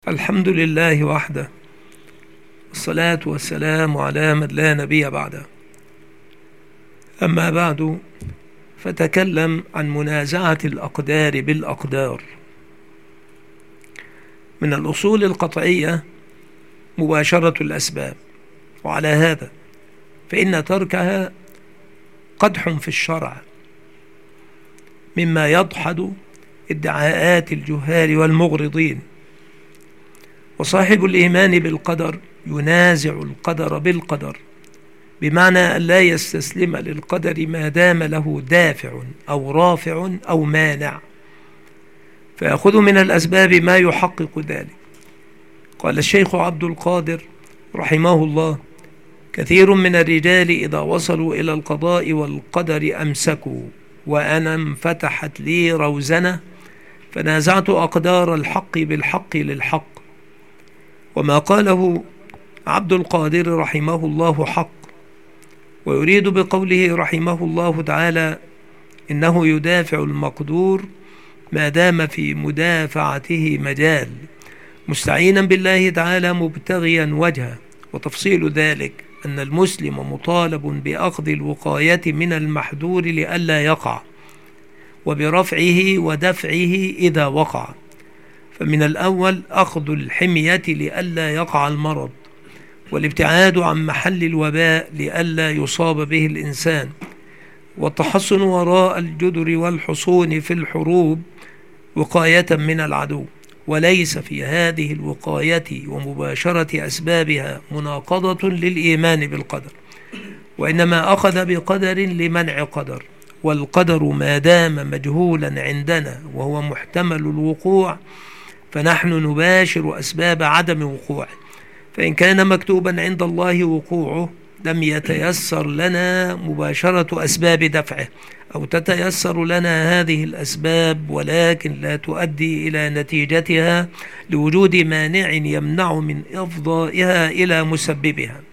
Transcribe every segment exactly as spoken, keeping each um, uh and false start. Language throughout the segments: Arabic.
الحمد لله وحده، والصلاة والسلام على من لا نبي بعده. أما بعد، فتكلم عن منازعة الأقدار بالأقدار. من الأصول القطعية مباشرة الأسباب، وعلى هذا فإن تركها قدح في الشرع، مما يدحض ادعاءات الجهال والمغرضين. وصاحب الإيمان بالقدر ينازع القدر بالقدر، بمعنى أن لا يستسلم للقدر ما دام له دافع أو رافع أو مانع، فيأخذ من الأسباب ما يحقق ذلك. قال الشيخ عبد القادر رحمه الله: كثير من الرجال إذا وصلوا إلى القضاء والقدر أمسكوا، وأنا انفتحت لي روزنة فنازعت أقدار الحق بالحق للحق. وما قاله عبد القادر رحمه الله حق، ويريد بقوله رحمه الله تعالى إنه يدافع المقدور ما دام في مدافعته مجال، مستعينا بالله تعالى مبتغيا وجهه. وتفصيل ذلك أن المسلم مطالب بأخذ الوقاية من المحذور لئلا يقع، وبرفعه ودفعه إذا وقع. فمن الأول أخذ الحمية لئلا يقع المرض، والابتعاد عن محل الوباء لئلا يصاب به الإنسان، والتحصن وراء الجدر والحصون في الحروب وقاية من العدو. وليس في هذه الوقاية ومباشرة أسبابها مناقضة للإيمان بالقدر، وإنما أخذ بقدر لمنع قدر. والقدر ما دام مجهولا عندنا وهو محتمل الوقوع، فنحن نباشر أسباب عدم وقوعه. فإن كان مكتوبا عند الله وقوعه لم يتيسر لنا مباشرة أسباب دفعه، أو تتيسر لنا هذه الأسباب ولكن لا تؤدي إلى نتيجتها لوجود مانع يمنع من إفضائها إلى مسببها.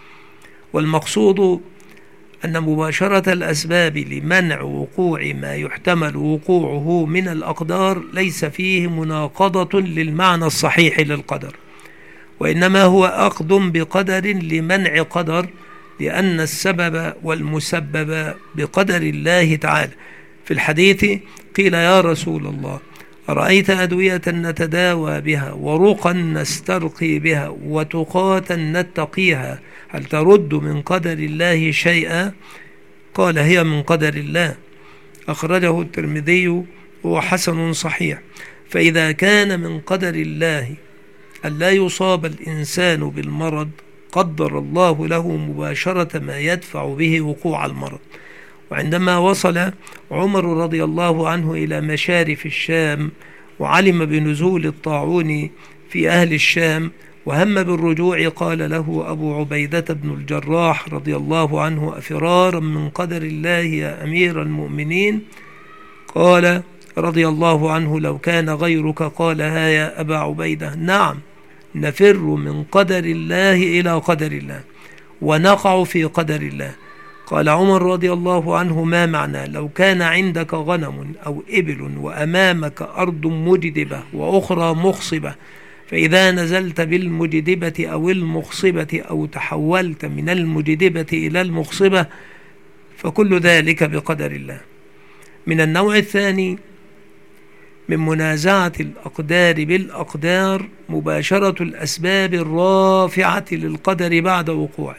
والمقصود أن مباشرة الأسباب لمنع وقوع ما يحتمل وقوعه من الأقدار ليس فيه مناقضة للمعنى الصحيح للقدر، وإنما هو أخذ بقدر لمنع قدر، لأن السبب والمسبب بقدر الله تعالى. في الحديث قيل: يا رسول الله، أرأيت أدوية نتداوى بها، ورقا نسترقي بها، وتقاة نتقيها، هل ترد من قدر الله شيئا؟ قال: هي من قدر الله. أخرجه الترمذي وهو حسن صحيح. فإذا كان من قدر الله أن لا يصاب الإنسان بالمرض، قدر الله له مباشرة ما يدفع به وقوع المرض. وعندما وصل عمر رضي الله عنه إلى مشارف الشام وعلم بنزول الطاعون في أهل الشام وهم بالرجوع، قال له أبو عبيدة بن الجراح رضي الله عنه: أفرارا من قدر الله يا أمير المؤمنين؟ قال رضي الله عنه: لو كان غيرك قالها يا أبا عبيدة. نعم، نفر من قدر الله إلى قدر الله، ونقع في قدر الله. قال عمر رضي الله عنه: ما معنى لو كان عندك غنم أو إبل وأمامك أرض مجدبة وأخرى مخصبة، فإذا نزلت بالمجدبة أو المخصبة أو تحولت من المجدبة إلى المخصبة، فكل ذلك بقدر الله. من النوع الثاني من منازعة الأقدار بالأقدار مباشرة الأسباب الرافعة للقدر بعد وقوعه،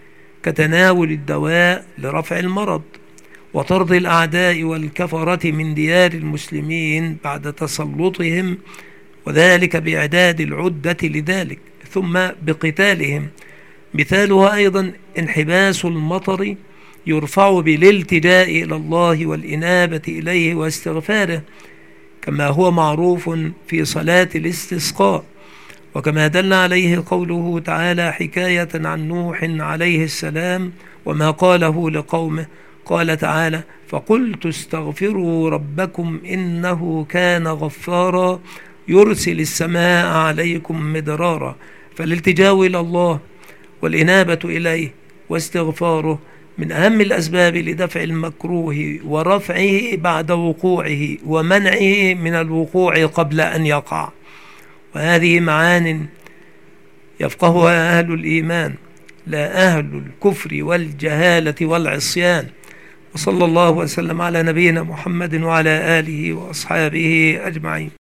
كتناول الدواء لرفع المرض، وطرد الأعداء والكفرة من ديار المسلمين بعد تسلطهم، وذلك بإعداد العدة لذلك، ثم بقتالهم. مثالها أيضا انحباس المطر يرفع بالالتجاء إلى الله والإنابة إليه واستغفاره، كما هو معروف في صلاة الاستسقاء، وكما دل عليه قوله تعالى حكاية عن نوح عليه السلام وما قاله لقومه. قال تعالى: فقلت استغفروا ربكم إنه كان غفارا يرسل السماء عليكم مدرارا. فالالتجاء إلى الله والإنابة إليه واستغفاره من أهم الأسباب لدفع المكروه ورفعه بعد وقوعه، ومنعه من الوقوع قبل أن يقع. وهذه معان يفقهها أهل الإيمان لا أهل الكفر والجهالة والعصيان. وصلى الله وسلم على نبينا محمد وعلى آله وأصحابه أجمعين.